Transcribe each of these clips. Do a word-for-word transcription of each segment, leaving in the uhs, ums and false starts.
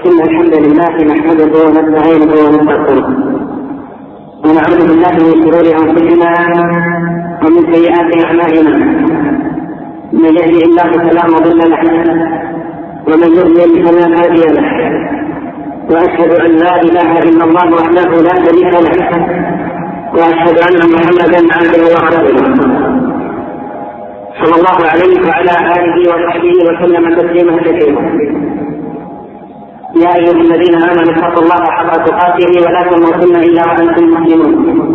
إن الحمد لله نحمده ونستعينه ونستغفره ونعوذ بالله من شرور أنفسنا ومن سيئات أعمالنا. من يهده الله فلا مضل له ومن يضلل فلا هادي له، وأشهد أن لا إله إلا الله وحده لا شريك له، وأشهد أن محمدا عبده ورسوله صلى الله عليه وعلى آله وصحبه وسلم تسليما كثيرا. يا أيها الذين آمنوا اتقوا الله حق تقاته ولا تموتن إلا وأنتم مسلمون.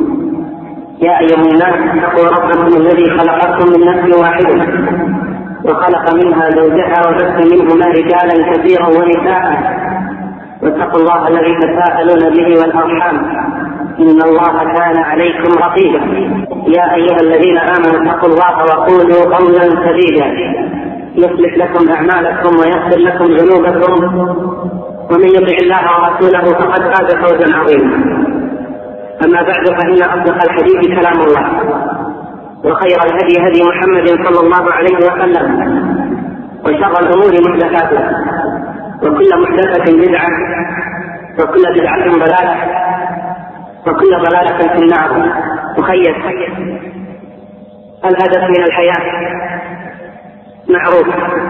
يا أيها الناس اتقوا ربكم الذي خلقكم من نفس واحدة وخلق منها زوجها وبث منهما رجالا كثيرا ونساء، واتقوا الله الذي تساءلون به والأرحام إن الله كان عليكم رقيبا. يا أيها الذين آمنوا اتقوا الله وقولوا قولا سديدا يصلح لكم أعمالكم ويغفر لكم ذنوبكم، ومن يطع الله ورسوله فقد فاز فوزا عظيما. أما بعد، فإن أصدق الحديث كلام الله، وخير الهدي هدي محمد صلى الله عليه وسلم، وشر الأمور محدثاتها، وكل محدثة بدعة، وكل بدعة ضلالة، وكل ضلالة في النار. مخيف الهدف من الحياة معروف،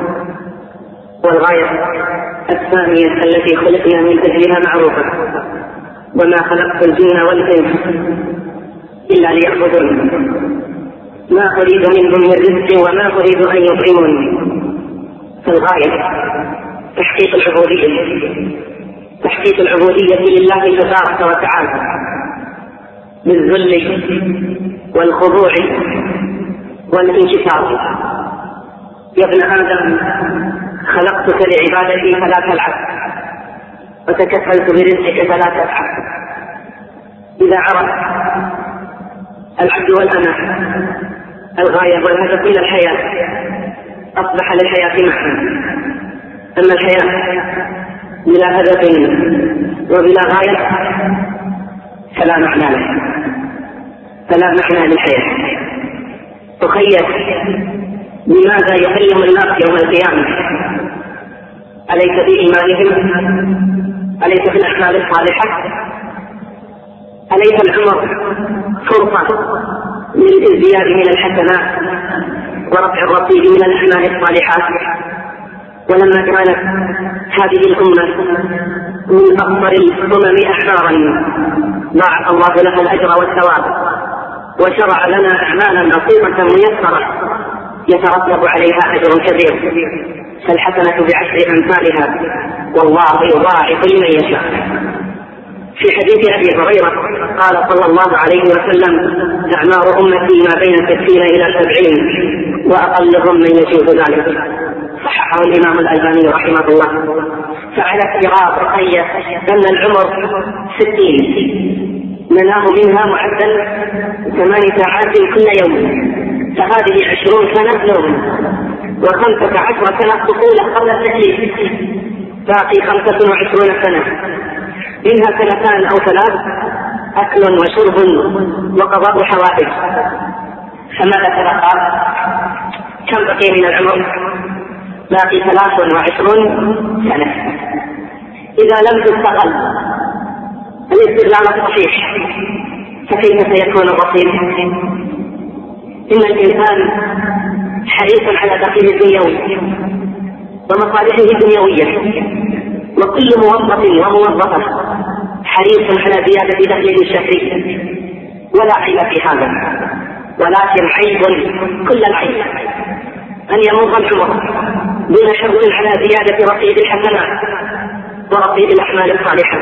والغاية الثانية التي خلقنا من أجلها معروفة، وما خلقت الجن والإنس إلا ليعبدون، ما أريد منهم من رزق وما أريد أن يطعمون. فالغاية تحقيق العبودية، تحقيق العبودية لله تبارك وتعالى بالذل والخضوع والانكسار. يا ابن آدم خلقتك لعبادتي فلا تلعب، وتكفلت برزقك فلا تتعب. إذا عرف العبد والأمة الغاية والهدف من الحياة أصبح للحياة معنى. أما الحياة بلا هدف وبلا غاية فلا معنى له، فلا معنى للحياة. تخيل لماذا يكلم الناس يوم القيامة؟ أليس بإيمانهم؟ أليس في الأعمال الصالحة؟ أليس العمر فرصة للازدياد من الحسنات ورفع الرصيد من الأعمال الصالحات؟ ولما كانت هذه الأمة من أكثر الأمم أعمارا ضاعف الله لها الأجر والثواب، وشرع لنا أعمالا بسيطة ميسرة يترتب عليها أجر كبير، فالحسنة بعشر أمثالها والله يضاعف لمن يشاء. في حديث أبي هريرة قال صلى الله عليه وسلم: أعمار أمتي ما بين ستين إلى سبعين، وأقلهم من يجوز ذلك. صححه الإمام الألباني رحمه الله. فعلى افتراض تخيل أن العمر ستين، مناه منها معدل ثمان ساعات كل يوم، فهذه عشرون سنة نوم، وخمسة عشر سنة طفولة قبل التكليف، باقي خمسة وعشرون سنة، منها سنتان أو ثلاث أكل وشرب وقضاء حوائج. فماذا تبقى؟ كم بقي من العمر؟ باقي ثلاث وعشرون سنة. إذا لم تستغل الاستغلال الصحيح فكيف سيكون الرصيد؟ إن الإنسان حريص على دخله الدنيوي ومصالحه الدنيوية، وكل موظف وموظفة حريص على زيادة دخله الشهري، ولا عيب في هذا، ولكن عيب كل العيب أن يمر العمر دون حرص على زيادة رصيد الحسنات ورصيد الأعمال الصالحة.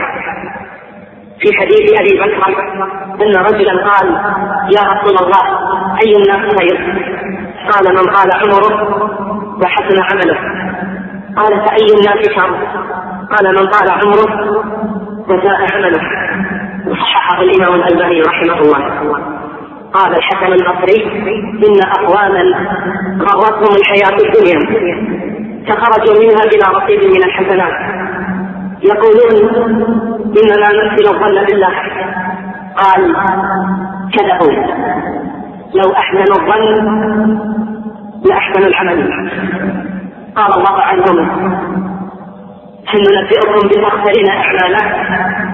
في حديث أبي بكر أن رجلا قال: يا رسول الله، أي الناس خير؟ قال: من طال عمره وحسن عمله. قال: فأي الناس شر؟ قال: من طال عمره وساء عمله. وصححه الإمام الألباني رحمه الله. قال الحسن البصري: إن أقواما غرتهم الحياة الدنيا فخرجوا منها بلا رصيد من الحسنات، يقولون: إننا نحسن الظن بالله. قال: كذبوا، لو أحسنوا الظن لأحسن العمل. قال الله عنهم: هل ننبئكم بالأخسرين أعمالا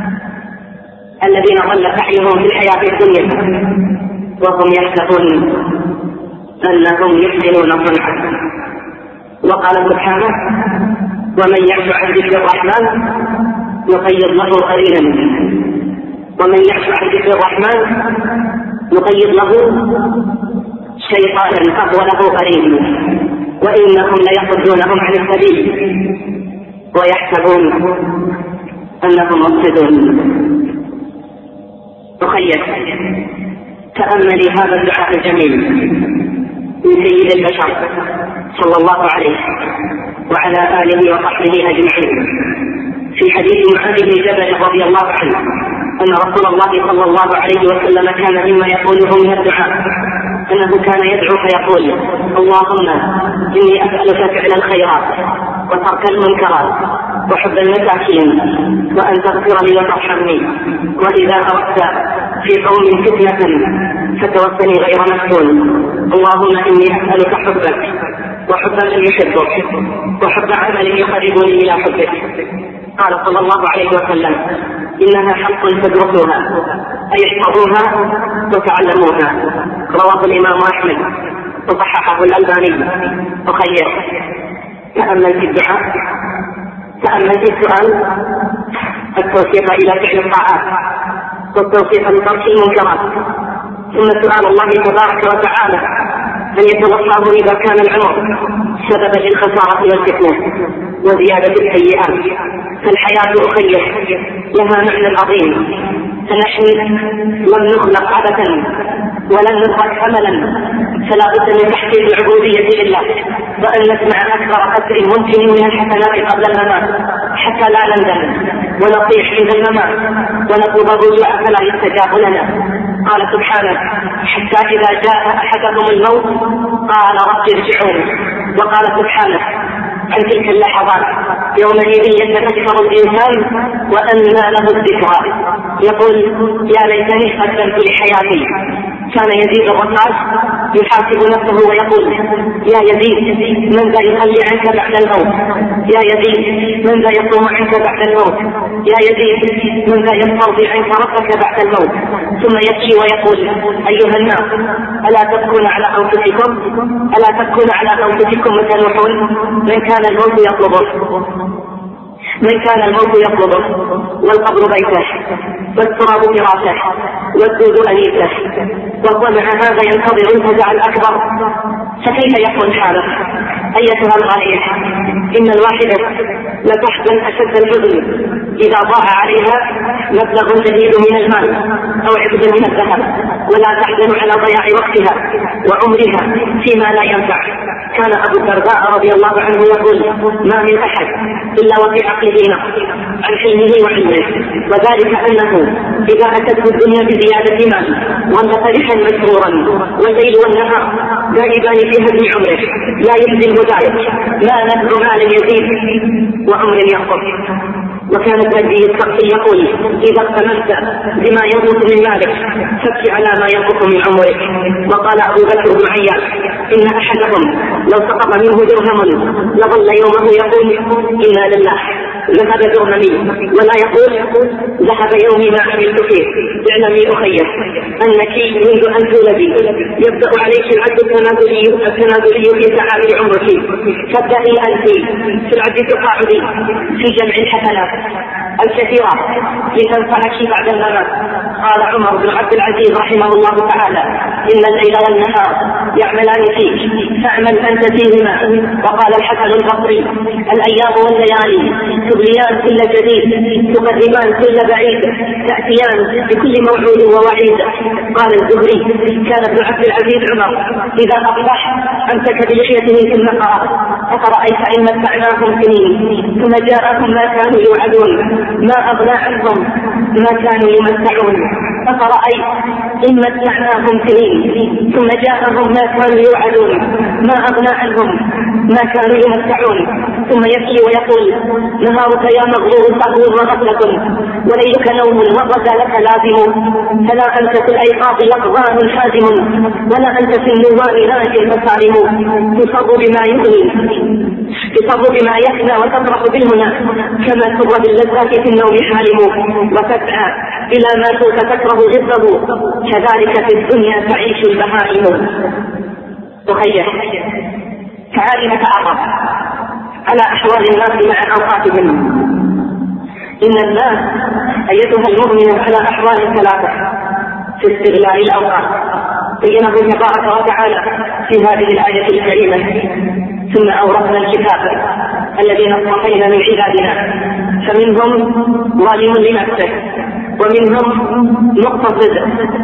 الذين ضل سعيهم في الحياة الدنيا وهم يحسبون أنهم يحسنون صنعا. وقال سبحانه: ومن يعش عن ذكر الرحمن يقيض له قرينا ومن يعش عن ذكر الرحمن يقيض له شيطانا فهو له قرين وإنهم ليصدونهم عن السبيل ويحسبون أنهم مفسدون. تخيل تأملي هذا الدعاء الجميل من سيد البشر صلى الله عليه وعلى آله وصحبه أجمعين في حديث معاذ بن جبل رضي الله عنه أن رسول الله صلى الله عليه وسلم كان مما يقوله من الدعاء أنه كان يدعو فيقول: اللهم إني أسألك فعل الخيرات وترك المنكرات وحب المساكين وأن تغفر لي وترحمني، وإذا أردت في قوم فتنة فتوفني غير مفتون. اللهم إني أسألك حبك وحب من يحبك وحب عمل يقربني إلى حبك. قال صلى الله عليه وسلم: إنها حق فادرسوها أي احفظوها وتعلموها. رواه الإمام أحمد وصححه الألباني. وخير تأمل في الدعاء، تأمل في السؤال، التوفيق إلى فعل الطاعات والتوفيق لترك المنكرات، ثم سؤال الله تبارك وتعالى أن يتوفاه إذا كان العمر سببا للخسارة والفتنة وزيادة السيئات. فالحياة أخير لها معنى عظيم، فنحن لم نخلق عبثا ولن نترك عملا، فلا بد من تحقيق العبودية لله وأن نسمع أكبر قدر ممكن من الحسنات قبل الممات حتى لا نندم ونطيح عند الممات ونطلب الرجوع فلا يستجاب لنا. قال سبحانه: حتى إذا جاء أحدهم الموت قال رب ارجعون. وقال سبحانه عن تلك اللحظات: يومئذ يتذكر الإنسان وأنى له الذكرى يقول: يا ليتني قدمت لحياتي. كان يزيد الرقاص يحاسب نفسه ويقول: يا يزيد من ذا يصلي عنك بعد الموت، يا يزيد من ذا يصوم عنك بعد الموت، يا يزيد من ذا يسترضي عنك ربك بعد الموت. ثم يبكي ويقول: أيها الناس ألا تبكون على أنفسكم ألا تبكون على أنفسكم وتنوحون؟ من كان الموت يطلبه من كان الموت يطلبه والقبر بيته والتراب فراشه والدود أنيسه، وهو مع هذا ينتظر الفزع الأكبر. فكيف يكون حاله أيتها الغالية؟ إن الواحدة لتحزن أشد الحزن إذا ضاع عليها مبلغ جديد من المال أو عبد من الذهب، ولا تحزن على ضياع وقتها وعمرها فيما لا ينفع. كان أبو الدرداء رضي الله عنه يقول: ما من أحد إلا وفي عقله نقص عن حلمه وعلمه، وذلك أنه إذا أتته الدنيا بزيادة مال ظل فرحا مسرورا والليل والنهار دائبان في هدم عمره لا يبذل ذلك ما نفع مال يزيد وعمر ينقص. وكان التنبيه الشخصي يقول: إذا اغتنمت بما ينقص من مالك فابكي على ما ينقص من عمرك. وقال أبو بكر بن عياش: إن أحدهم لو سقط منه درهم لظل يومه يقول: إنا لله ذهب درهمي، ولا يقول: ذهب يومي ما عملت فيه. اعلمي أخي أنك منذ أن تولدي يبدأ عليك العد التنازلي التنازلي في ساعات عمرك، فابدأي أنت في العد تقاعدي في جمع الحسنات الكثيرة لتنفعك بعد الممات. قال عمر بن عبد العزيز رحمه الله تعالى: إن الليل والنهار يعملان فيك فاعمل أنت فيهما. وقال الحسن البصري: الأيام والليالي تبليان كل جديد تقربان كل بعيد تأتيان بكل موعود ووعيد. قال الزهري: كان ابن عبد العزيز عمر إذا أصبح أمسك بلحيته ثم قال: أفرأيت إن متعناهم سنين ثم جاءهم ما كانوا يوعدون ما أغنى عنهم ما كانوا يمتعون. أفرأيت إن متعناهم سنين ثم جاءهم ما كانوا يوعدون ما أغنى عنهم ما كانوا يمتعون. ثم يبكي ويقول نهارك يا مغرور سهو وغفلة وليلك نوم والرجا لك لازم. فلا أنت في الأيقاظ يقظان حازم ولا أنت في النوام ناج فصارم. تصر بما يغني تصر بما يحنى وتطرح بالهنا كما تر باللذات في النوم حالم. وتسعى إلى ما سوف تكره غضه كذلك في الدنيا تعيش البهائم. تخيل تعالي نتعرف على أحوال الناس مع أوقاتهم. إن الناس أيتها المؤمن على أحوال ثلاثة في استغلال الأوقات بينه تبارك وتعالى في هذه الآية الكريمة. ثم أورثنا الكتاب الذين اصطفينا من عبادنا فمنهم ظالم لنفسه ومنهم مقتصد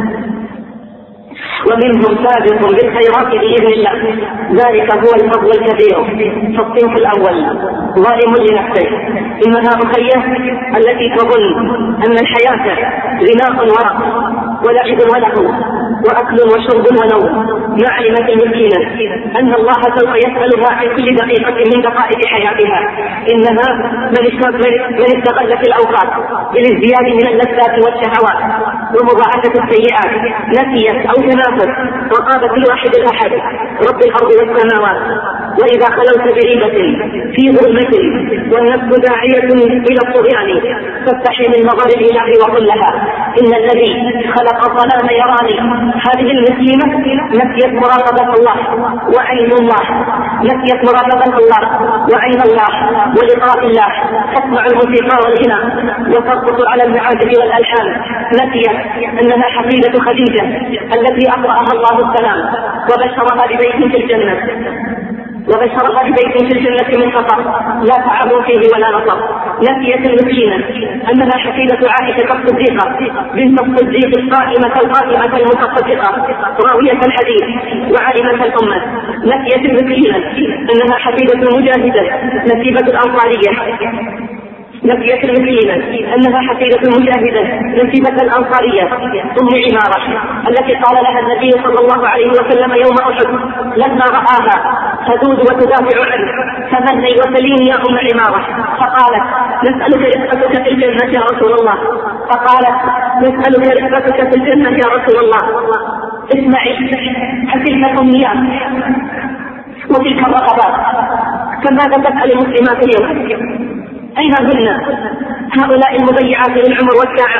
ومنهم سابق بالخيرات بإذن الله ذلك هو الفضل الكبير. فالصنف الأول ظالم لنفسه. إنها أخيه التي تظن أن الحياة غناء ورق ولعب وله وأكل وشرب ونوم. ما علمت المسكينة أن الله سوف يسألها عن كل دقيقة من دقائق حياتها. إنها من استغلت الأوقات للازدياد من اللذات والشهوات ومضاعفة السيئات نسيت أو تنافت وقابت الواحد الأحد رب الأرض والسماوات. وإذا خلوت بريبة في ظلمة والنفس داعية إلى الطغيان فاستحي من نظر الإله وقل لها إن الذي خلق الظلام يراني. هذه المسلمة نسيت مراقبة الله وعين الله نسيت مراقبة الله وعين الله ولقاء الله. تسمع الموسيقى والغنى وترقص على المعازف والألحان. نسيت أنها حفيدة خديجة التي أقرأها الله السلام وبشرها ببيت في الجنة وبشرها ببيت في الجنة من قطر لا تعب فيه ولا نصب. نسيت المسكينة أنها حفيدة عائشة الصديقة بنت الصديق القائمة القائمة المتصدقة راوية الحديث وعالمة الأمة. نسيت المسكينة أنها حفيدة مجاهدة نسيبة الأنصارية. نسيت المسكينة أنها حفيدة مجاهدة نسيبة الأنصارية أم عمارة التي قال لها النبي صلى الله عليه وسلم يوم أحد لما رآها تذود وتدافع عنه فمني وسليني يا أم عمارة فقالت نسألك رفقتك في الجنة يا رسول الله فقالت نسألك رفقتك في الجنة يا رسول الله. اسمعي تلك الأمنيات وتلك الرغبات فماذا تسأل المسلمات اليوم؟ أين هن هؤلاء المضيعات للعمر والساعة؟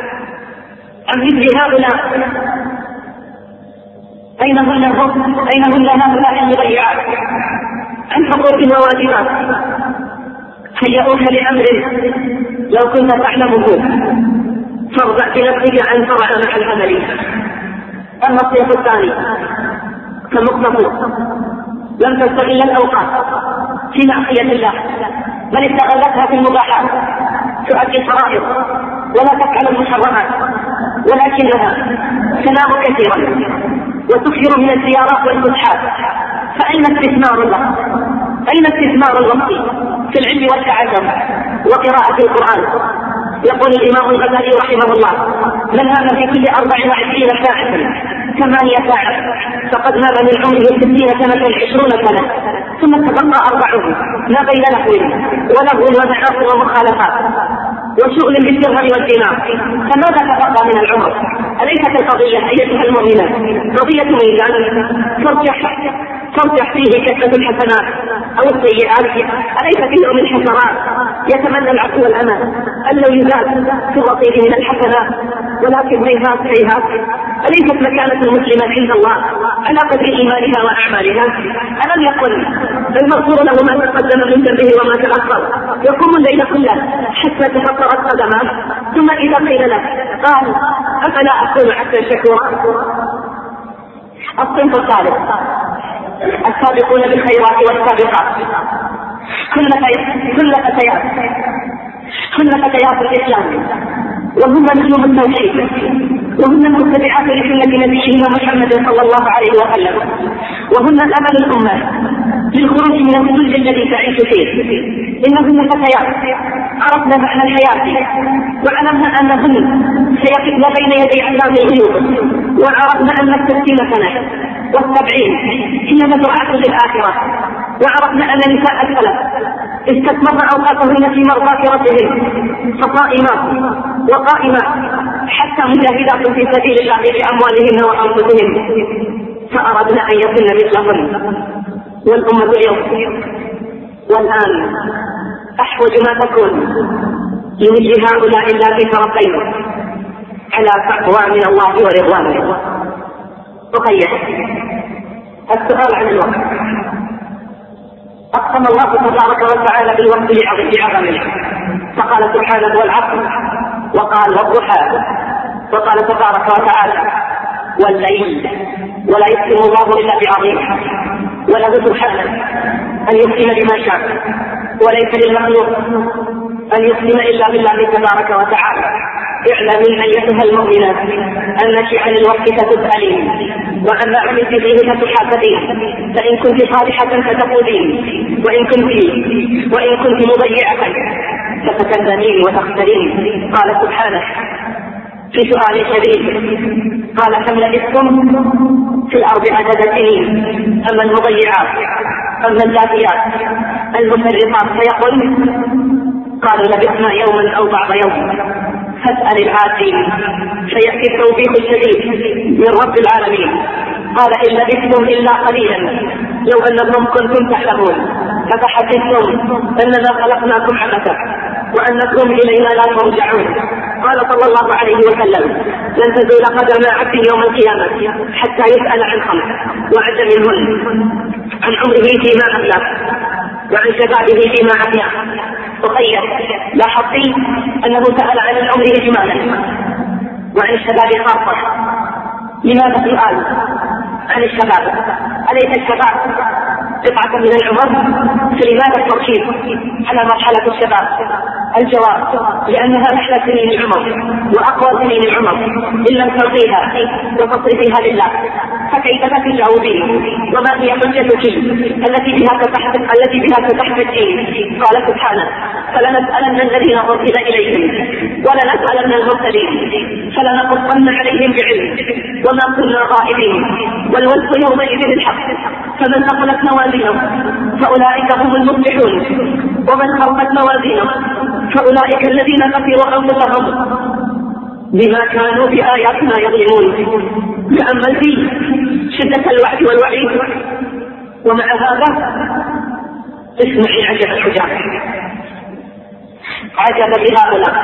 عن مثل هؤلاء أين هن أين هن هؤلاء المضيعات عن حقوق وواجبات؟ هيئوك لأمر لو كنت تعلمه فارضع بنفسك عن فرع مع العمل. النصيحة الثاني كمقتصد لم تستغل الأوقات في معصية الله بل استغلتها في المباحات تؤدي الفرائض ولا تفعل المحرمات ولكنها تنام كثيرا وتكثر من الزيارات والفسحات. فأين استثمار الوقت؟ أين استثمار الوقت في العلم والتعلم وقراءة القرآن؟ يقول الإمام الغزالي رحمه الله من نام في كل أربع وعشرين ساعة ثمانية ساعات فقد نام من عمره ستين سنة عشرون سنة ثم تبقى أربعه ما بين نحو ولغو ومعاصي ومخالفات وشغل بالدرهم والدينار. فماذا تبقى من العمر؟ أليست القضية أيتها المؤمنة قضية ميزان ترجح ترجح فيه كثرة الحسنات أو السيئات؟ أليس فيه من الحسنات يتمنى العفو والأمان أن لو يزاد في الرصيد من الحسنات ولكن هيهات هيهات. أليست مكانة المسلمة عند الله على قدر إيمانها وأعمالها؟ ألم يقل المغفور له ما تقدم من ذنبه وما تأخر يقوم الليل كله حتى تفطرت قدماه ثم إذا قيل له قال أفلا أكون حتى شكورا. الصنف الثالث السابقون بالخيرات والسابقات كل كل فتيات كل فتيات الإسلام وهم نجوم التوحيد وهن المتبعات لسنة نبينا محمد صلى الله عليه وسلم وهن الأمل الأمة للخروج من الظل الذي تعيش فيه. إنهن فتيات عرفنا معنى الحياة وعلمنا أنهن سيقفن بين يدي علام الغيوب، وعرفنا أن الستين سنة والسبعين هي مزرعة للآخرة، وعرفنا أن نساء السلف استثمرن أوقاتهن في مرضاة ربهن فصائمات وقائمات حتى مجاهدات في سبيل الله بأموالهن وأنفسهن، فأردنا أن يكن مثلهن والأمة اليوم والآن أحوج ما تكون لمثل هؤلاء الذين تربينا على تقوى من الله ورضوانه. وقيد السؤال عن الوقت. أقسم الله تبارك وتعالى بالوقت بعظمه، فقال سبحانه والعصر، وقال والضحى، وقال تبارك وتعالى والليل، ولا يقسم الله إلا بعظيم، وله سبحانه أن يقسم بما شاء، وليس للمخلوق أن يقسم إلا بالله تبارك وتعالى. اعلمي أيتها المؤمنات أنك عن الوقت ستسألين، وأن عملت فيه ستحاسبين، فإن كنت صالحة فتقولين، وإن كنت وإن كنت مضيعة فتكذبين وتخسرين. قال سبحانه في سؤال شديد، قال كم لبثتم في الأرض عدد سنين؟ أما المضيعات أما اللاهيات المفرطات فيقول قالوا لبثنا يوما أو بعض يوم، فاسأل العادين فيأتي التوبيخ الشديد من رب العالمين. قال إن لبثتم إلا قليلا لو أنكم كنتم تعلمون أفحسبتم أننا خلقناكم عبثا وأنكم إلينا لا ترجعون. قال صلى الله عليه وسلم لن تزول قدم عبد يوم القيامة حتى يسأل عن خمس، وعد منهن عن عمره فيما أبلغ، وعن شبابه فيما أبلغ. وقيل لاحظتي أنه سأل عن العمر إجمالا وعن الشباب خاصة. لماذا سؤال عن الشباب؟ أليس الشباب قطعة من العمر؟ فلماذا التركيز على مرحلة الشباب؟ الجواب لأنها أحلى سنين العمر وأقوى سنين العمر، إن لم تلقيها وتصرفيها لله فكيف تجاوبين؟ وما هي حجتك التي بها فتحت التي بها فتحت الدين؟ قال سبحانه فلنسألن الذين أرسل إليهم ولنسألن المرسلين فلنقصن عليهم بعلم وما كنا غائبين، والوزن يومئذ الحق، فمن ثقلت موازينه فأولئك هم المفلحون، ومن خفت موازينه فأولئك الذين خسروا أنفسهم بما كانوا بآياتنا يظلمون. تأمل في شدة الوعد والوعيد، ومع هذا اسمعي عجب الحجاب، عجب بهؤلاء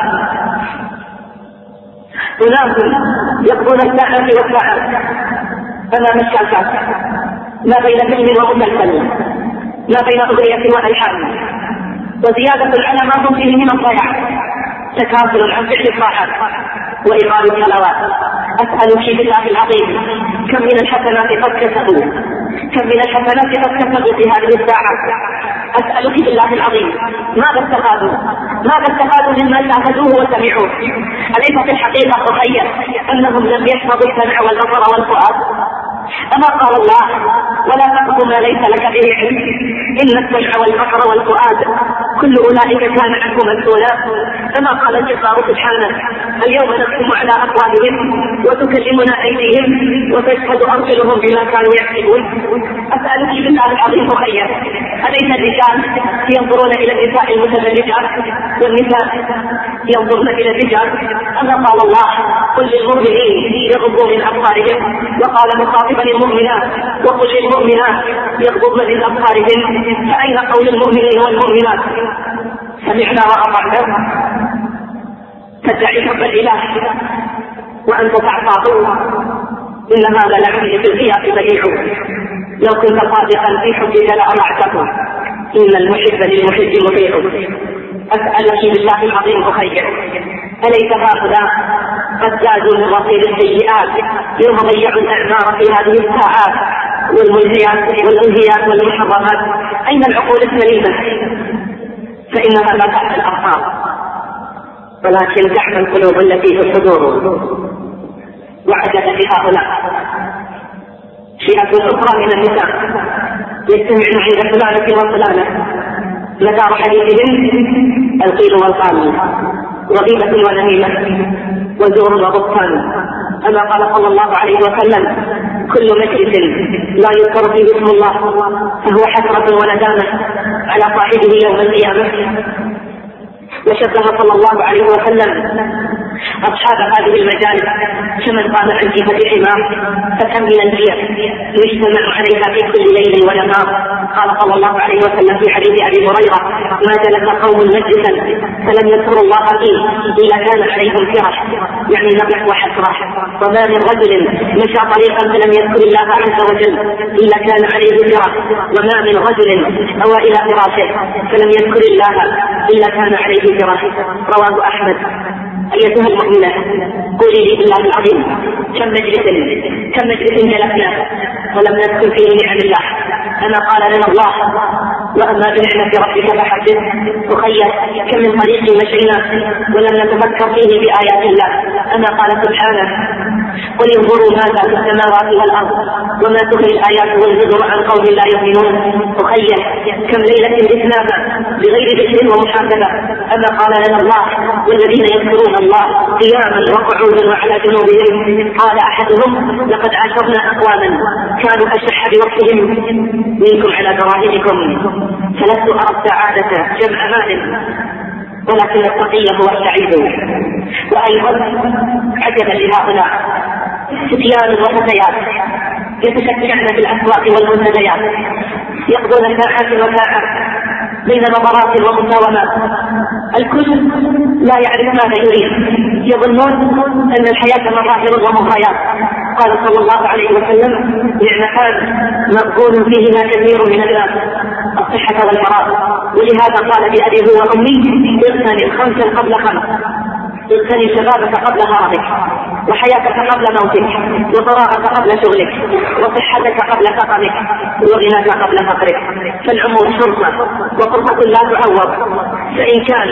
أناس يقضون الساعة والساعات أمام الشاشات، ما بين فيلم ومسلسل، ما بين أغنية وألحان، وزيادة على ما هم فيه من الضياع، تكاسل عن فعل الطاعات وإقام الصلوات. أسألك بالله العظيم كم من الحسنات قد كسبوا، كم من الحسنات قد كسبوا في هذه الساعات. أسألك بالله العظيم ماذا استفادوا؟ ماذا استفادوا مما شاهدوه وسمعوه؟ أليس في الحقيقة تخيل أنهم لم يحفظوا السمع والبصر والفؤاد؟ أما قال الله ولا تقف ما ليس لك به علم إن السمع والبصر والفؤاد كل أولئك كان عنه مسؤولا. كما قال الجبار سبحانه اليوم نختم على أفواههم وتكلمنا أيديهم وتشهد أرجلهم بما كانوا يكسبون. أسألك بالله العظيم خير، أليس الرجال ينظرون إلى النساء المتبرجات والنساء ينظرن إلى الرجال؟ أما قال الله قل للمؤمنين يغضوا من أبصارهم، وقال مخاطبا المؤمنات وقل للمؤمنات يغضضن من أبصارهن، فأين قول المؤمنين والمؤمنات سمعنا وأطعنا؟ تدعي حب الإله وأنت تعصاه، إن هذا لعمل في القياس بديع، لو كنت صادقا في حبك لأطعته، إن المحب للمحب مطيع. أسألك بالله العظيم أخير، أليس هؤلاء قد زادوا من رصيد السيئات يوم ضيعوا الأعمار في هذه الساعات والملهيات والملهيات والمحرمات؟ أين العقول السليمة؟ فإنها لا تعمل الأبصار ولكن تعمل القلوب التي في الصدور. وعجب بهؤلاء فئة أخرى من النساء يجتمعن عند فلانة وفلانة، مدار حديثهم القيل والقال وغيبة ونميمة وزور وبهتان. أما قال صلى الله عليه وسلم: كل مجلس لا يذكر فيه اسم الله فهو حسرة وندامة على صاحبه يوم القيامة. وشبه صلى الله عليه وسلم أصحاب هذه المجالس كمن قام عن جهة حمار فكم من البيع يجتمع عليها في كل ليل ونهار. قال صلى الله عليه وسلم في حديث أبي هريرة: ما جلس قوم مجلسا فلم يذكروا الله فيه إلا كان عليهم فرح، يعني نقص وحسرة. وما من رجل مشى طريقا فلم يذكر الله عز وجل إلا كان عليه فرح، وما من رجل أوى إلى فراشه فلم يذكر الله إلا كان عليه فرح. رواه أحمد. أيتها المؤمنة، قولي لي بالله العظيم كم مجلس كم مجلس جلسنا ولم نذكر فيه نعم الله. أما قال لنا الله: وأما بنعمة ربك فحدث. أخي، كم من طريق مشينا ولم نتفكر فيه بآيات الله. أما قال سبحانه: قل انظروا ماذا في السماوات والأرض وما تغني الآيات والنذر عن قوم لا يؤمنون. أخي، كم ليلة جئناها بغير ذكر ومحاسبة. أما قال لنا الله: والذين يذكرون الله قياما وقعودا وعلى جنوبهم. قال أحدهم: لقد عاشرنا أقواما كانوا أشح بوقتهم منكم على دراهمكم، فلست أرى السعادة جمع مال ولكن التقي هو السعيد. وأيضا عجبا لهؤلاء فتيان وفتيات يتشجعن في الأسواق والمنتديات، يقضون ساعات وساعات بين نظرات ومساومات، الكل لا يعرف ماذا يريد، يظنون أن الحياة مظاهر ومغريات. قال صلى الله عليه وسلم: نعمتان مغبون فيهما كثير من الناس، الصحة والفراغ. ولهذا قال بأبي هو وأمي: اغتنم خمسا قبل خمس، اغتنم شبابك قبل مرضك، وحياتك قبل موتك، وفراغك قبل شغلك، وصحتك قبل سقمك، وغناك قبل فقرك. فالعمر فرصة وفرصة لا تعوض، فإن كان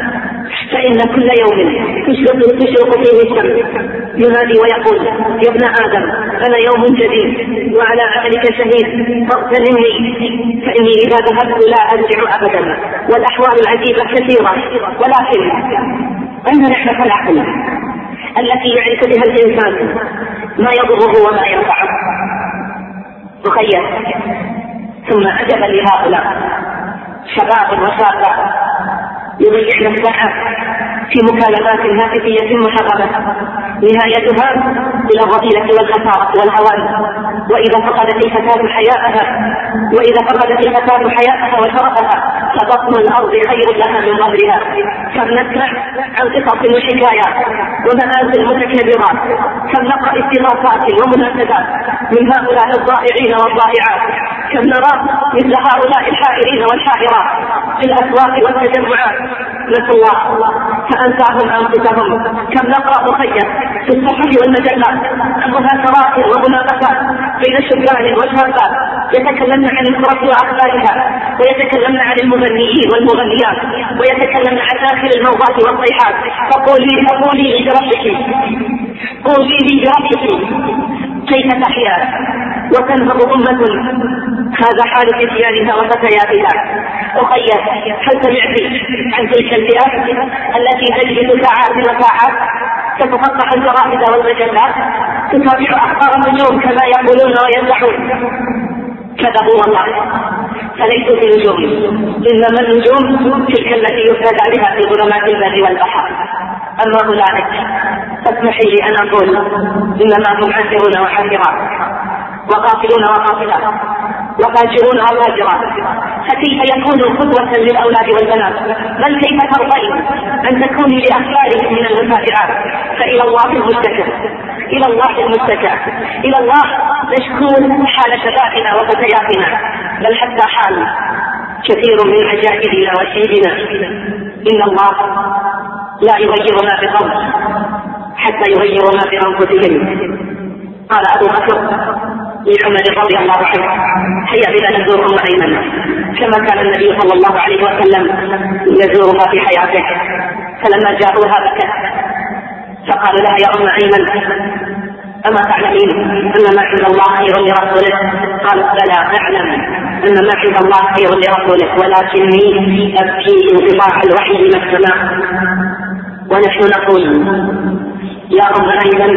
فإن كل يوم تشرق, تشرق فيه الشمس ينادي ويقول: يا ابن آدم أنا يوم جديد وعلى عملك شهيد فاغتنمني فإني إذا ذهبت لا أرجع أبدا. والأحوال العجيبة كثيرة، ولكن أين نعمة العقل التي يعرف بها الإنسان ما يضره وما ينفعه؟ تخيل. ثم عجبا لهؤلاء شباب وشابات يضيعن الساعة في مكالمات هاتفية محرمة نهايتها إلى الرذيلة والخسارة والهوان. وإذا فقدت الفتاة حياءها وإذا فقدت الفتاة حياءها وشرفها فبطن الأرض خير لها من ظهرها. كم نسمع عن قصص وحكايات ومآسي المتكبرات، كم نقرأ استغاثات ومناسبات من هؤلاء الضائعين والضائعات، كم نرى مثل هؤلاء الحائرين والحائرات في الأسواق والتجمعات. نسوا الله فأنساهم أنفسهم. كم نقرأ مخيم في الصحف والمجلات عن مهاترات ومناقشات بين شبان وشابات يتكلمن عن الكرة وأخبارها، ويتكلمن عن المغنيين والمغنيات، ويتكلمن عن آخر الموضات والصيحات. فقولي فقولي لي بربك قولي لي بربك كيف تحيا وتنهض أمة هذا حال فتيانها وفتياتها. أخي، هل سمعت عن تلك الفئات التي تجلس ساعات وساعات تتفتح الجرائد والمجلات تتابع أخبار النجوم كما يقولون ويزعمون؟ كذبوا والله، فليسوا في نجوم، إنما النجوم تلك التي يهتدى بها في ظلمات البر والبحر. أما أولئك فاسمحي لي أن أقول إنما هم عاثرون وحافرات وقاتلون وقاتلات وفاجرون وفاجرات. فكيف يكونوا قدوة للأولاد والبنات؟ بل كيف ترضين أن تكوني لأخبارهم من المتابعات؟ فإلى الله المشتكى، إلى الله المشتكى، إلى الله نشكو حال شبابنا وفتياتنا، بل حتى حال كثير من عجائبنا وشيبنا. إن الله لا يغير ما بقوم حتى يغيروا ما بأنفسهم. قال أبو بكر لعمر رضي الله عنه: هيا بنا نزور أم أيمن كما كان النبي صلى الله عليه وسلم يزورها في حياته. فلما جاءوها بكت فقالوا لها: يا أم أيمن أما تعلمين أن ما عند الله خير لرسوله؟ قالت: بلى أعلم أن ما عند الله خير لرسوله، ولكني أبكي انقطاع الوحي من السماء. ونحن نقول يا رب أيضا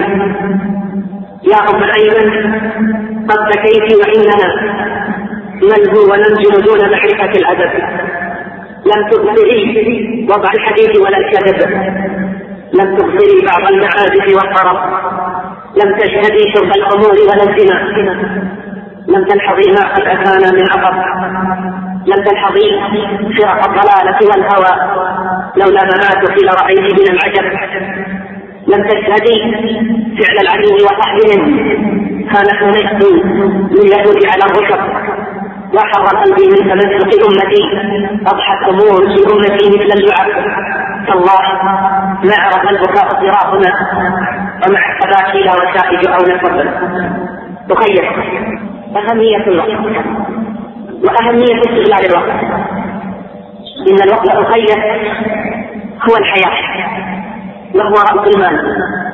يا رب أيضا قد بكيت وإننا نلهو وننزل دون معرفة الأدب. لم تبصري وضع الحديث ولا الكذب، لم تبصري بعض المعازف والطرب، لم تشهدي شرب الخمور ولا الزنا، لم تلحظي ما قد أتانا من عقب، لم تلحظي فرق الضلالة والهوى، لولا مماتك لرأيت من العجب. لم تشهدي فعل العدو وصحبهم، فنحن نشهد من يهود على الركب. وحر قلبي من تمسك أمتي، أضحت أمور في أمتي مثل اللعب. تالله ما عرف البكاء صراطنا، ومع الثبات لا وسائج أو نصب. تخيل أهمية الوقت وأهمية استغلال الوقت. إن الوقت تخيل هو الحياة وهو رأس المال.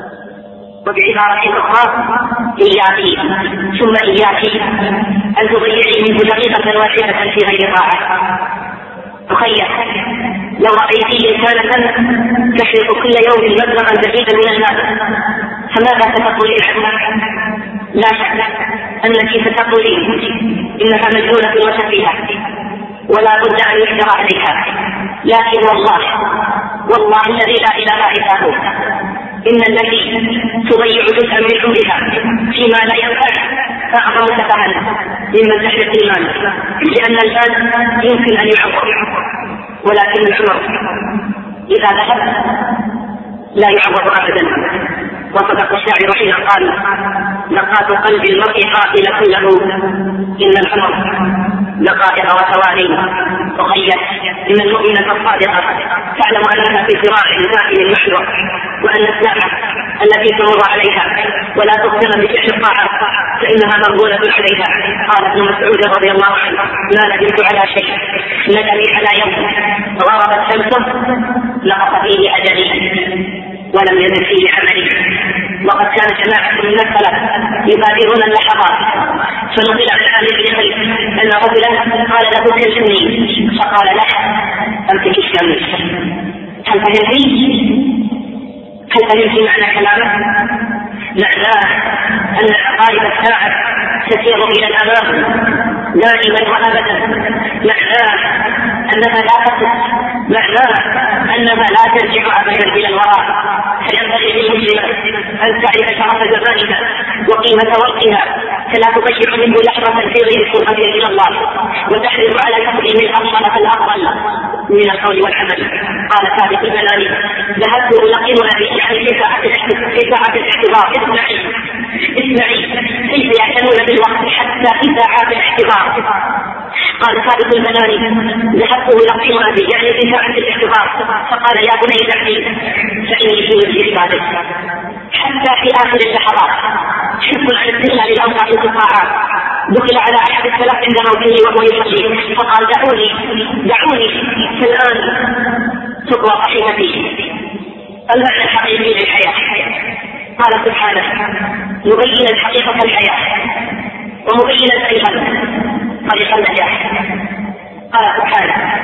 وبعبارة أخرى إياك ثم إياك أن تضيعي منه دقيقة واحدة في غير طاعة. تخيل لو رأيت إنسانة تحرق كل يوم مبلغا جديدا من المال، فماذا ستقولين عنها؟ لا شك أنك ستقولين إنها مجنونة وسفيهة ولا بد أن يحجر عليها. لكن والله والله الذي لا إله إلا هو، إن التي تضيع جزءا من عمرها فيما لا ينفع أعظم سفها ممن تحرق المال، لأن المال يمكن أن يعوض، ولكن العمر إذا ذهب لا يعوض أبدا. وصدق الشاعر حين قال: لقات قلب المرء قائل كله إن العمر دقائق وثواني. تخيل إن المؤمنة الصادقة تعلم أنها في صراع دائم محور، وأن الساعة التي تمر عليها ولا تقتل بفعل الطاعة فإنها مغبولة عليها. قال ابن مسعود رضي الله عنه: ما ندمت على شيء ندمي على يوم غربت شمسه لقط فيه أجلي ولم يزل فيه عملي. وقد كان جماعة من السلف يبادرون اللحظات، فنقل عن عامر بن قيس أن رجلا قال له: كلمني، فقال له: أمسك الشمس. هل فهمتي؟ هل فهمتي معنى كلامه؟ معناه أن عقارب الساعة تسير إلى الأمام دائما وأبدا، معناه أنها لا تقف، معناه أنها لا ترجع أبدا إلى الوراء. فينبغي للمسلم أن تعرف شرف زمانها وقيمة وقتها، فلا تضيع منه لحظة في غير قربة إلى الله، وتحرص على تقديم الأفضل فالأفضل من القول والعمل. قال ثابت البناني: ذهبت ألقن أبي يعني في ساعة في ساعة الاحتضار. اسمعي اسمعي كيف يعتنون بالوقت حتى في ساعات الاحتضار. قال ثابت البناني: ذهبت ألقن أبي يعني في ساعة الاحتضار، فقال: يا بني دعني فإني في مثل عبادك. حتى في آخر اللحظات حفظ على استغلال الأوقات في الطاعات. دخل على أحد السلف عند موته وهو يصلي، فقال: دعوني دعوني فالآن تقوى صحيفتي. المعنى الحقيقي للحياة. قال سبحانه: يبين الحقيقة الحياة ومبينا أيضا طريق النجاح. قال سبحانه: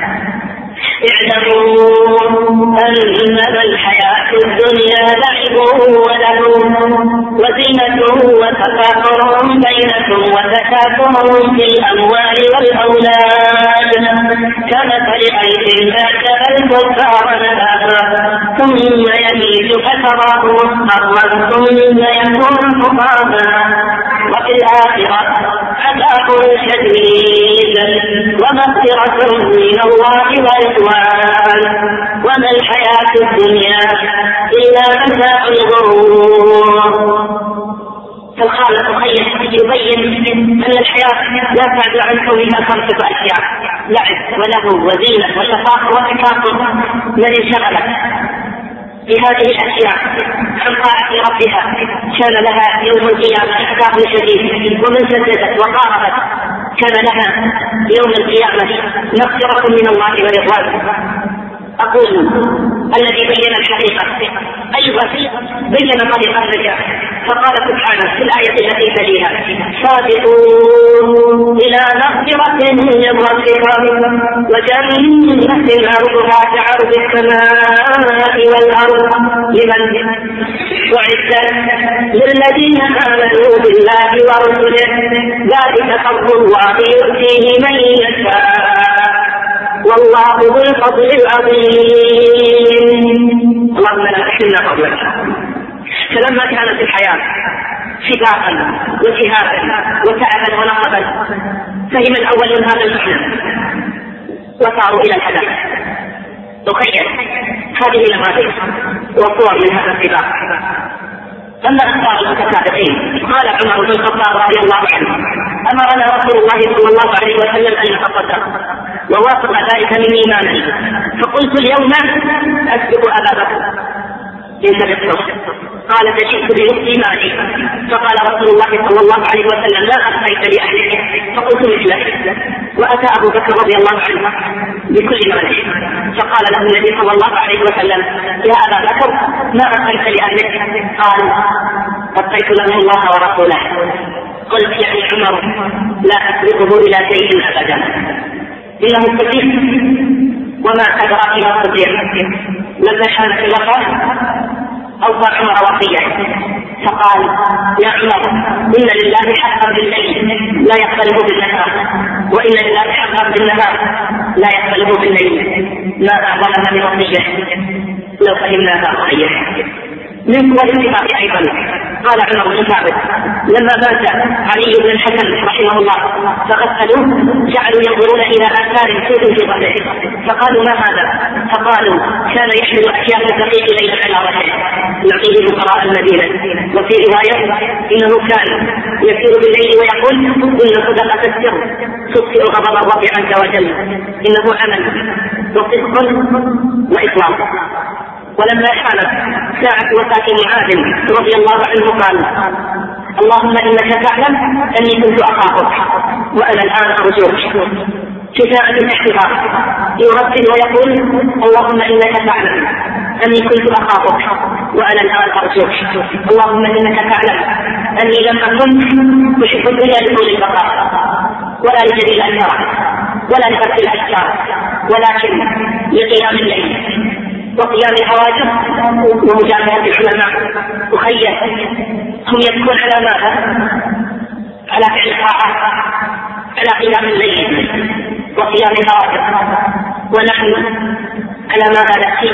اعلموا أنما الحياة الدنيا لعب ولهو وزينة وتفاخر بينكم وتكاثر في الأموال والأولاد كمثل غيث أعجب الكفار نباتا ثم يهيج فتراه مصفرا ثم يكون حطاما وفي الآخرة عذاب شديد ومغفرة من الله ورضوان وما الحياة الدنيا إلا متاع الغرور. فالخالق يبين أن الحياة لا تعد عن كونها خمسة أشياء: لعب ولهو وزينة وتفاخر وتكاثر. من انشغلت بهذه الأشياء عن طاعة ربها كان لها يوم القيامة عذاب شديد، ومن سددت وقاربت كان لها يوم القيامة مغفرة من الله ورضوانه. أقول: الذي بين الحقيقة أي أيضا بين طريق النجاة فقال سبحانه في الآية التي تليها: سابقوا إلى مغفرة من ربكم وجنة عرضها كعرض السماء والأرض لمن وعدت للذين آمنوا بالله ورسله ذلك فضل الله يؤتيه من يشاء والله ذو الفضل العظيم. اللهم لا تحرمنا فضلك. فلما كانت الحياة شقاقا وجهادا وتعبا ونصبا فهم الأول من هذا المعنى وصاروا إلى الهدف. تخيل هذه نماذج وصور من هذا السباق. أما أخبار المتسابقين قال عمر بن الخطاب رضي الله عنه: أمرنا رسول الله صلى الله عليه وسلم أن نتصدق ووافق ذلك من إيمانه، فقلت اليوم أسبق أبا بكر قال: فجئت بنصف مالي. فقال رسول الله صلى الله عليه وسلم: لا أبقيت لأهلك؟ فقلت مثله. وأتى أبو بكر رضي الله عنه بكل ماله فقال له النبي صلى الله عليه وسلم: يا أبا بكر ما أبقيت لأهلك؟ قال: أبقيت له الله ورسوله. قلت: يعني عمر لا أسبقه إلى شيء أبدا، إنه صديق وما أدراك ما صديق. لما كانت الوفاة أوصى عمر وصية فقال: يا عمر إن لله حقا بالليل لا يقبله بالنهار، وإن لله حقا بالنهار لا يقبله بالليل. ما أعظمها بوصية لو فهمناها صحيح. من صور الاتفاق أيضا قال عمر بن ثابت لما مات علي بن الحسن رحمه الله فغسلوه جعلوا ينظرون إلى آثار سود في ظهره فقالوا: ما هذا؟ فقالوا: كان يحمل أكياس الدقيق ليلا على رجله يعطيه فقراء المدينة. وفي رواية إنه كان يسير بالليل ويقول: إن صدقة السر تطفئ غضب الرب عز وجل، إنه عمل وصدق وإخلاص. ولما حانت ساعة وفاة معاذ رضي الله عنه قال: اللهم إنك تعلم أني كنت أخافك وأنا الآن أرجوك. شجاعة الاحتضار يرتل ويقول: اللهم إنك تعلم أني كنت أخافك وأنا الآن أرجوك. اللهم إنك تعلم أني لم أكن أحب الدنيا لطول البقاء ولا لجليل الأثار ولا لفتح الأشجار، ولكن لقيام الليل وقيام الحواجب ومجاملة العلماء. تخيل هم يبكون على ماذا؟ على فعل الطاعات، على قيام الليل وقيام الحواجب، ونحن على ماذا نحكي؟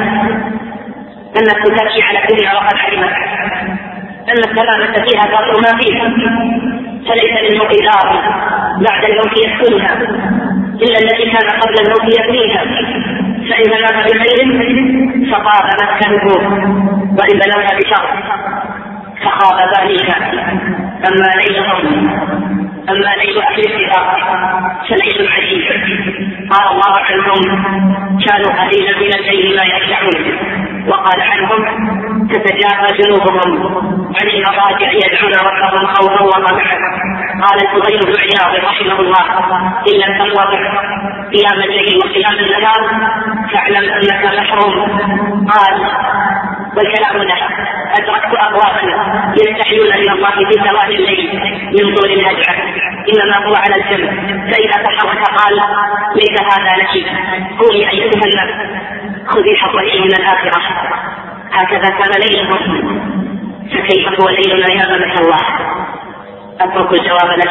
أنك تبكي على الدنيا وقد علمت أن السلامة فيها ذات ما فيها، فليس للموت دار بعد الموت يسكنها إلا الذي كان قبل الموت يبنيها. فإن بناها بخير فطاب مسكنه، وإن بناها بشر فخاب بانيها. أما ليلهم أما ليل أهل السباق فليل عجيب. قال الله عنهم: كانوا قليلا من الليل ما يرجعون. وقال عنهم: تتجافى جنوبهم عن المضاجع يدعون ربهم خوفا وطمعا. قال الفضيل بن عياض رحمه الله: إن لم تستطع قيام الليل وقيام النهار فاعلم أنك محروم. قال: والكلام له: أدركت أقواما يستحيون من الله في سواد الليل من طول الهجرة، إنما هو على الجنب، فإذا تحرك قال: ليس هذا لك، قولي أيتها النفس خذي حظك من الآخرة. هكذا كان ليلهم، فكيف هو ليلنا يا أمة الله؟ أترك الجواب لك.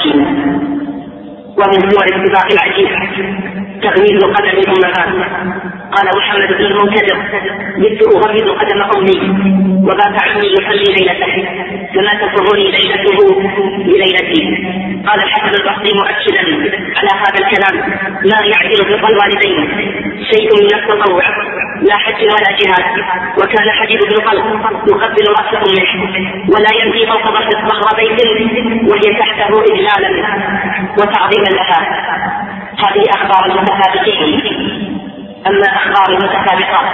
ومن صور السباق العجيب تغميد قدم الأمهات. قال محمد بن المنكدر: جئت أغمد قدم أمي وبات عمي يصلي ليلته فما تسرني ليلته بليلتي. قال الحسن البصري مؤكدا على هذا الكلام: لا يعدل رضا الوالدين شيء من التطوع، لا حج ولا جهاد. وكان حبيب بن طلق يقبل رأس أمه ولا يمضي فوق ظهر بيت وهي تحته إجلالا وتعظيما لها. هذه أخبار المتسابقين. أما أخبار المتسابقات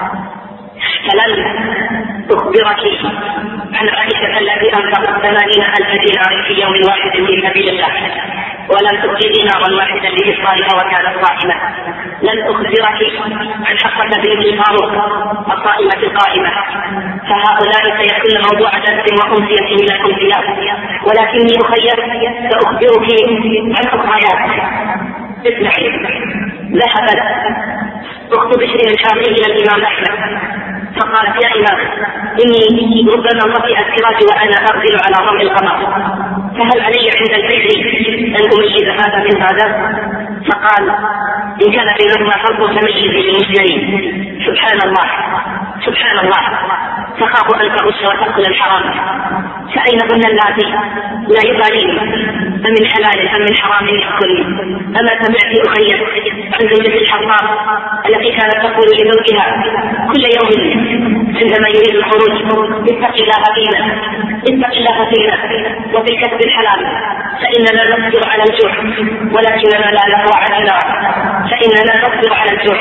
فلن أخبرك عن عائشة التي أنفقت ثمانين ألف دينار في يوم واحد في سبيل الله ولم تؤتي دينارا واحدا لإفطارها وكانت صائمة. لن أخبرك عن حفصة بنت الفاروق الصائمة القائمة، فهؤلاء سيكون موضوع درس وأمسية من الأمسيات، ولكني أخير سأخبرك عن أخريات. اسمعي. ذهبت أخت بشر الحامي إلى الإمام أحمد فقالت: يا إمام، إني ربما طفئ السراج وأنا أغزل على ضوء القمر، فهل علي عند الفجر أن أميز هذا من هذا؟ فقال: إن كان بينهما فرق فميز للمسلمين. سبحان الله سبحان الله، تخاف أن تغش وتأكل الحرام، فأين هن اللاتي لا يبالين أمن حلال أم من حرام يأكل؟ أما سمعت أخي عن زوجة الحرام التي كانت تقول لزوجها كل يوم عندما يريد الخروج: اتق الله فينا اتق الله فينا وفي الكسب الحلال، فإننا نصبر على الجوع ولكننا لا نقوى على النار، فإننا نصبر على الجوع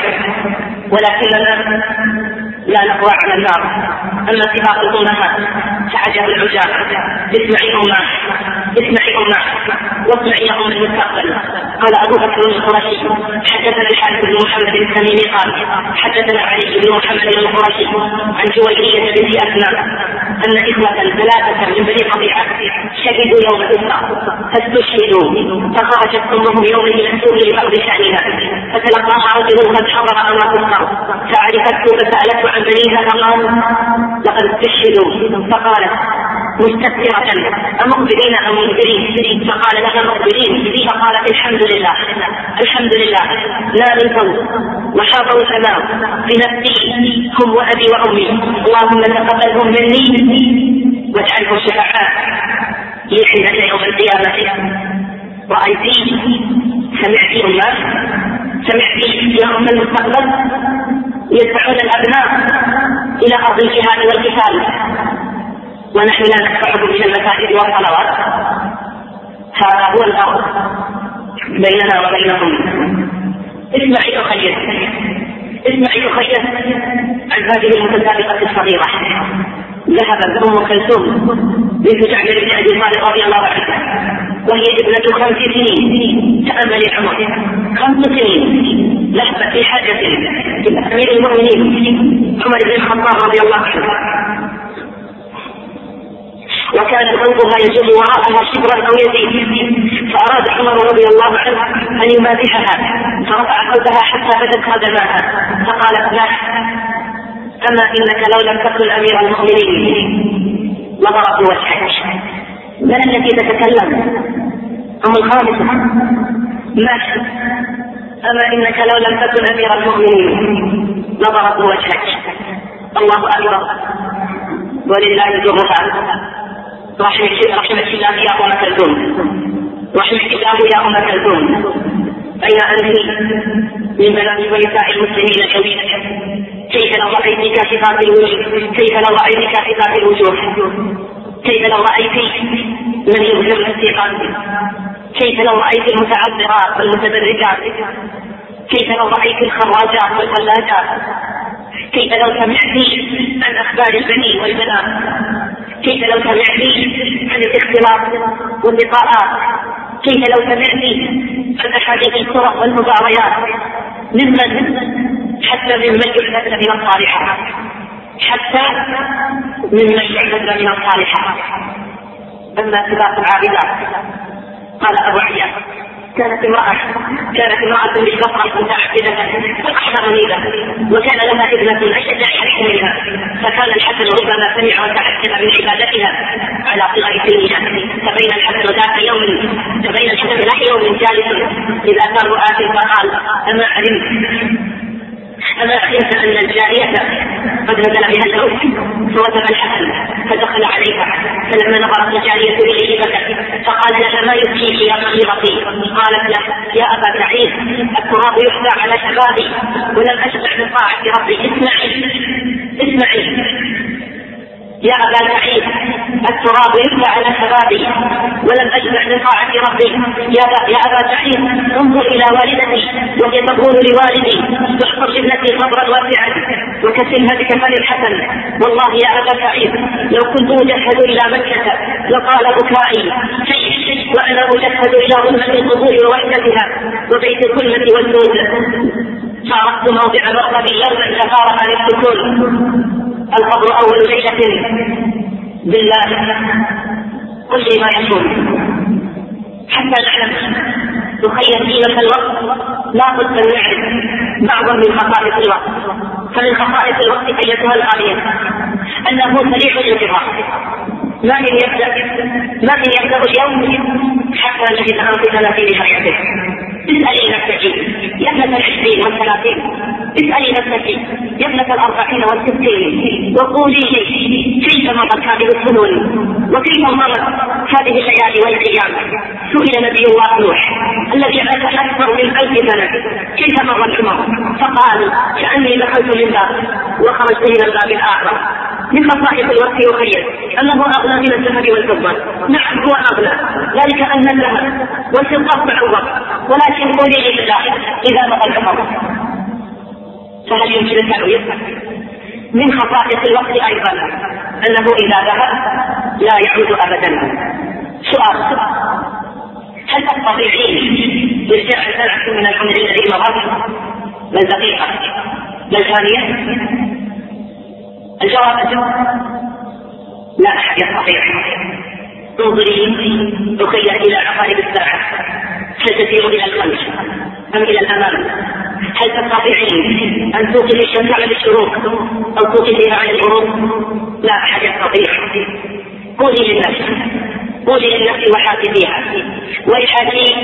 ولكننا لا نقوى على النار. أما سباق الأمهات فعجب العجاب. اسمعي أمه اسمعي أمه واسمعي يا أم المستقبل. قال أبو بكر القرشي: حدثنا الحارث بن محمد التميمي قال: حدثنا علي بن محمد القرشي عن جويرية بنت أسماء أن إخوة ثلاثة من بني قبيعة شهدوا يوم الإسراء فاستشهدوا، فخرجت أمهم يوم إلى السوق لبعض شأنها، فتلقاها رجل قد حضر أمر الإسراء فعرفته فسألته عن بنيها فقال: لقد استشهدوا. فقالت مستكبرة: أمقبلين أم مدبرين؟ فقال لها: مقبلين. فقالت: الحمد لله الحمد لله، لا من فوق وحاطوا السماء بنفسي هم وأبي وأمي، اللهم تقبلهم مني واجعلهم شفعاء لي عندك يوم القيامة. رأيتي؟ سمعتي الله؟ سمعتي يا أم المستقبل؟ يدفعون الأبناء إلى أرض الجهاد والقتال ونحن لا ندفعهم إلى المساجد والصلوات. هذا هو الأمر بيننا وبينهم. اسمعي أخي اسمعي أخي عن هذه المتسابقة الصغيرة. ذهبت أم كلثوم بنت جعفر بن أبي طالب رضي الله عنها وهي ابنة خمس سنين. تأمل العمر، خمس سنين لحظة في حاجة إلى أمير المؤمنين عمر بن الخطاب رضي الله عنه، وكان قلبها يجر وراءها شبرا أو يزيد، فأراد عمر رضي الله عنه أن يمازحها فرفع قلبها حتى بدت قدماها فقالت: لا، أما إنك لو لم تكن أمير المؤمنين لضربت وجهك. من التي تتكلم؟ أم الخامسة. ماشي. أما إنك لو لم تكن أمير المؤمنين لضربت وجهك. الله أكبر ولله الجمهور. رحمك الله يا أم كلثوم، رحمك الله يا أم كلثوم، أين أنت من بنات ونساء المسلمين الجميلة؟ كيف لو رأيت كاشفات الوجوه كيف لو رأيت كاشفات الوجوه كيف لو رأيت من يظهر الثقات، كيف لو رأيت المتعذرات والمتبرجات، كيف لو رأيت الخراجات والثلاجات، كيف لو سمعت عن أخبار البنين والبنات، كيف لو سمعت عن الاختلاط واللقاءات، كيف لو سمعت عن أحاديث الكرة والمباريات، ممن حتى ممن يحدث من الصالحات حتى ممن يحدث من الصالحات. أما سباق العابدات قال أبو عياش: كانت امرأة كانت امرأة بالبصرة متعبدة أكثر منيبة، وكان لها ابنة أشد حرص منها، فكان الحسن ربما سمع وتعجب من عبادتها على صغر سنها، فبين الحسن ذات يوم فبين الحسن ذات يوم جالس إذا كان رؤاة فقال: أما علمت أما علمت أن الجارية قد نزل بها الموت؟ فوثب الحسن فدخل عليها، فلما نظرت الجارية إليه بكت فقال لها: ما يبكيك يا صغيرتي؟ قالت له: يا أبا سعيد، التراب يحفى على شبابي ولم أشبع من طاعة ربي. اسمعي اسمعي يا أبا سعيد، التراب يحفى على شبابي ولم أشبع من طاعة ربي. يا, يا أبا سعيد، انظر إلى والدتي وهي تقول لوالدي: احفظ ابنتي صبرا واسعا وكسلها بكفن الحسن. والله يا أبا سعيد، لو كنت مجهز إلى مكة لقال بكائي: كيف وأنا أجسد إلى ظلمة القبور ووحدتها وبيت الظلمة والنور. فارقت موضع مرقبي يوما تفارق عن السكون. القبر أول ليلة بالله قل لي ما يكون حتى نعلم نخير قيمة الوقت. لا بد أن نعرف بعضا من خصائص الوقت. فمن خصائص الوقت أيتها الغالية أنه سريع الانقضاء. ما إن يبدأ ما إن يبدأ اليوم حتى نجد أنفسنا في نهايته. اسألي نفسك يا ابنة العشرين والثلاثين، اسألي نفسك يا ابنة الأربعين والستين، وقولي لي كيف مضت هذه السنون وكيف مضت هذه الليالي والأيام. سئل نبي الله نوح الذي عاش أكثر من ألف سنة كيف مضى العمر، فقال كأني دخلت من باب وخرجت من الباب الآخر. من خصائص الوقت يخير أنه أغلى من الذهب والفضة. نعم هو أغلى، ذلك أن الذهب والفضة معوض، ولكن قولي لي بالله إذا مضى العمر فهل يمكن التعويض؟ من خصائص الوقت أيضا أنه إذا ذهب لا يعود أبدا. سؤال: هل تستطيعين إرجاع سنة من العمر الذي مضى؟ بل دقيقة بل ثانية؟ الجواب لا أحد يستطيع. انظري أخير إلى عقارب الساعة، هل تسير إلى الخلف أم إلى الأمام؟ هل تستطيعين أن توقفي الشمس على الشروق أو توقفيها على الغروب؟ لا أحد يستطيع. قولي للنفس قولي للنفس وحاسبيها ويحكي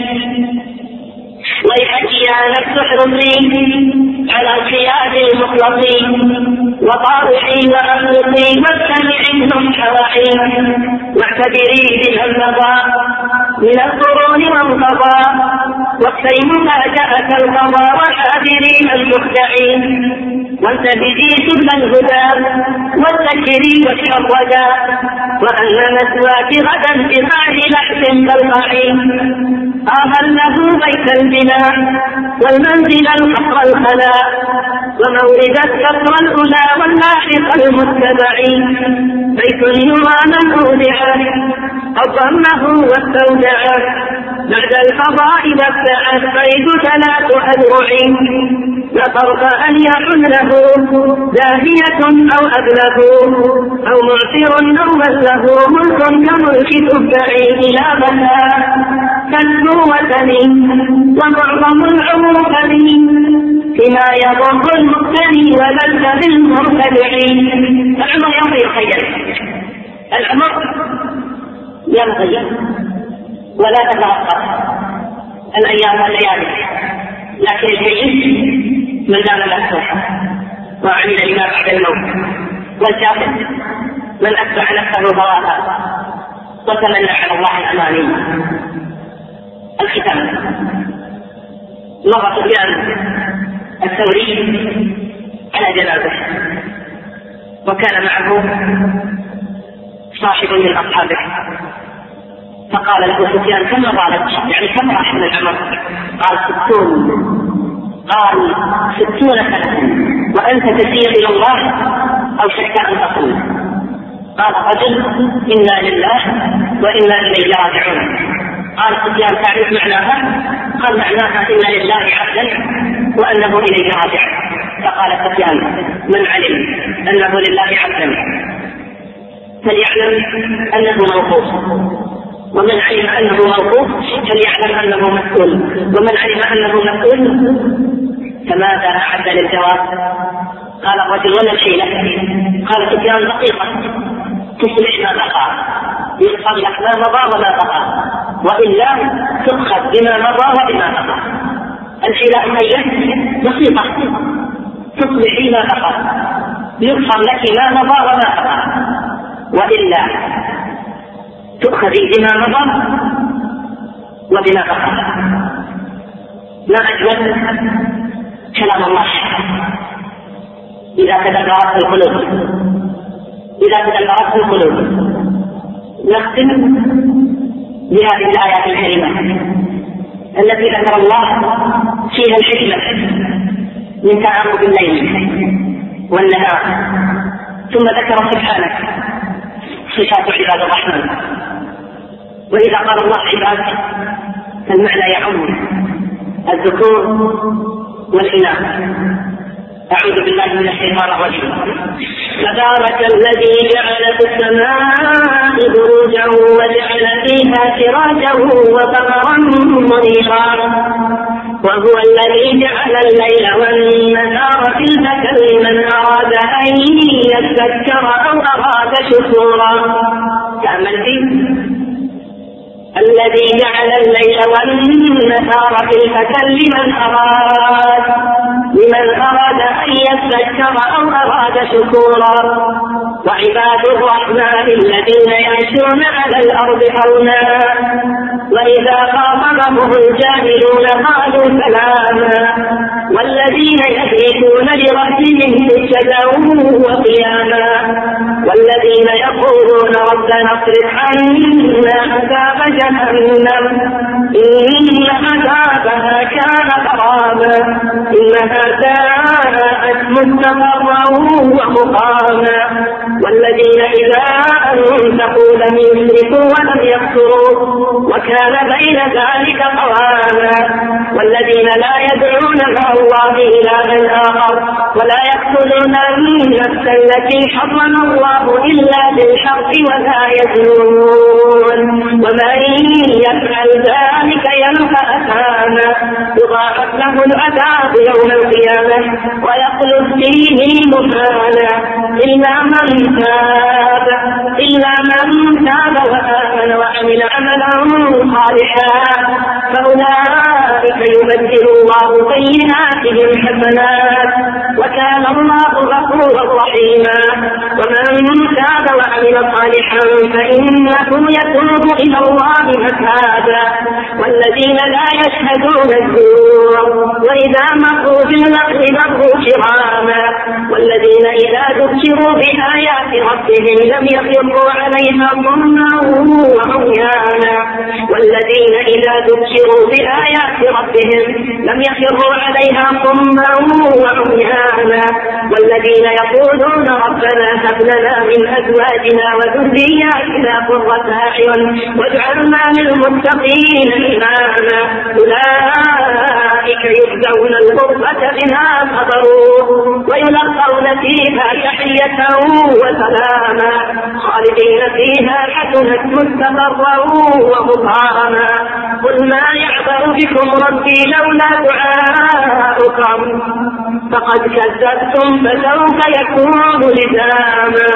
ويحكي يا نفس حرمي على الخيار المخلصين وطارحي وأخلصي واستمعي منهم حواحي واعتبري بها المضى من القرون وانقضى واكفي مفاجأة القضاء وحاذري المخدعين وانتبهي سبل الهدى واذكري وجه الرجاء وأن مسواك غدا بغار لحظ تلقعي. آمن له بيت البناء والمنزل القصر الخلاء ومورد السفر الأولى واللاحق المتبع. بيت يرى من أودع قد ضمه واستودع بعد الفضاء مبدأ الصيد ثلاث أذرع لطرف أن يكن له داهية أو أبله أو معصر أو من له ملك كملك تبعي إلى متى تسلو وتني ومعظم العمر فني فيما يضر المقتني ولذ بالمرتدعين. العمر يمضي خير، العمر يمضي ولا تتوقف الأيام والليالي، لكن الجيد من دام الأسوح وعمل لما بعد الموت، والكافر من أتبع نفسه هواها وتمنى على الله الأماني. الختام: مضى سفيان الثوري على جنازه وكان معه صاحب من أصحابه، فقال له سفيان: كم ضالت يعني كم راح من العمر؟ قال: ستون. قال: ستون سنة وأنت تسير إلى الله أو شك أن تقول؟ قال رجل: إنا لله وإنا إليه راجعون. قال سفيان: تعرف معناها؟ قال: معناها إن لله عبدا وأنه إليه راجع. فقال سفيان: من علم أنه لله عبدا فليعلم أنه موقوف، ومن علم أنه موقوف فليعلم أنه مسؤول، ومن علم أنه مسؤول فماذا أعد للجواب؟ قال الرجل: ولا الحيلة؟ قال سفيان: دقيقة تصلح ما بقى، يحفظ لك ما مضى وما بقى، وإلا تؤخذ بما مضى وبما بقى. الحيلة حيلة بسيطة، تصلحي ما بقى، يحفظ لك ما مضى وما بقى، وإلا تؤخذي بما مضى وبما بقى. ما أجمل كلام الله إذا تدبرت القلوب إذا تدبرت القلوب. نختم بهذه الآيات الكريمة التي ذكر الله فيها الحكمة من تعاقب الليل والنهار، ثم ذكر سبحانه صفات عباد الرحمن وإذا قال الله عباد فالمعنى يعم الذكور والإناث. أعوذ بالله من الشيطان الرجيم. تبارك الذي جعل في السماء بروجا وجعل فيها سراجا وقمرا منيرا وهو الذي جعل الليل والنهار خلفة لمن أراد أن يذكر أو أراد شكورا. تأمل فيه الذي جعل الليل والنهار خلفة لمن أراد لمن أراد أن يذكر أو أراد شكورا. وعباد الرحمن الذين يمشون على الأرض هونا وإذا خاطبهم الجاهلون قالوا سلاما والذين يبيتون لربهم سجدا وقياما والذين يقولون ربنا اصرف عنا عذاب جهنم إن عذابها كان غراما إنها ساءت مستقرا ومقاما والذين إذا أنفقوا لم يسرفوا ولم يقتروا وكان بين ذلك قواما والذين لا يدعون مع الله إلها آخر ولا يقتلون النفس التي حرم الله إلا بالحق ولا يزنون ومن يفعل ذلك يلقى أثاما يضاعف له العذاب يوم القيامة ويخلد فيه مهانا إلا من تاب إلا من تاب وآمن وعمل عملا صالحا فأولئك يبدل الله سيئاتهم حسنات وكان الله غفورا رحيما. ومن تاب وعمل صالحا فإنه يتوب إلى الله متابا والذين لا يشهدون الزور وإذا مروا باللغو مروا كراما والذين إذا ذكروا بآيات ربهم لم يخروا عليها صما وعميانا والذين إذا ذكروا بآيات ربهم لم يخروا عليها صما وعميانا والذين يقولون ربنا هب لنا من أزواجنا وذرياتنا قرة أعين واجعلنا للمتقين إماما أولئك يجزون الغرفة بما صبروا ويلقون فيها تحية وسلاما خالدين فيها حسنت مستقرا ومقاما. قل ما يعبأ بكم ربي لولا دعاؤكم فقد كذبتم فسوف يكون لزاما.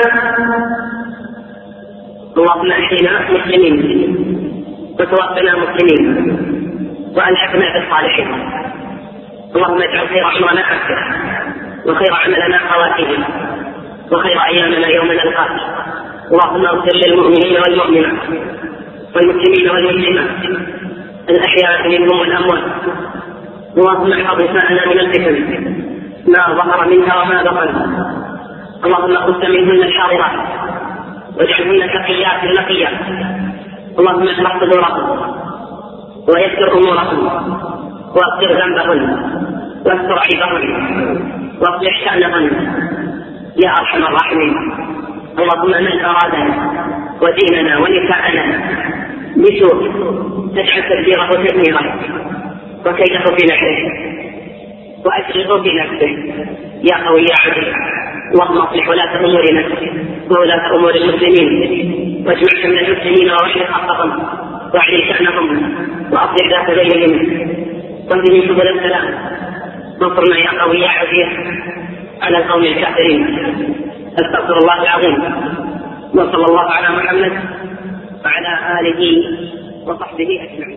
اللهم احينا مسلمين وتوفنا مسلمين والحقنا بالصالحين. اللهم اجعل خير عمرنا اخره وخير عملنا خواتيم وخير ايامنا يوم نلقاك. اللهم اغفر للمؤمنين والمؤمنات والمسلمين والمسلمات الاحياء منهم والاموات. اللهم احفظ نساءنا من الفتن ما ظهر منها وما بطن. اللهم خذ منهن الحاضرات واجعلهن تقيات نقيات. اللهم اشرح صدورهم ويسر امورهم واغفر ذنبهن واستر عيبهن واصلح شأنهن يا ارحم الراحمين. اللهم من ارادنا وديننا ونساءنا بسوء تجعل تدبيره تدميرا وكيده في نحره واشغله في نفسه يا قوي يا عزيز. اللهم اصلح ولاة امورنا وولاة امور المسلمين واجمع من المسلمين ووحد حقهم واعلي شأنهم واصلح ذات بينهم واهدهم سبل السلام وانصرنا يا قوي يا عزيز على القوم الكافرين. استغفر الله العظيم وصلى الله على محمد وعلى آله وصحبه أجمعين.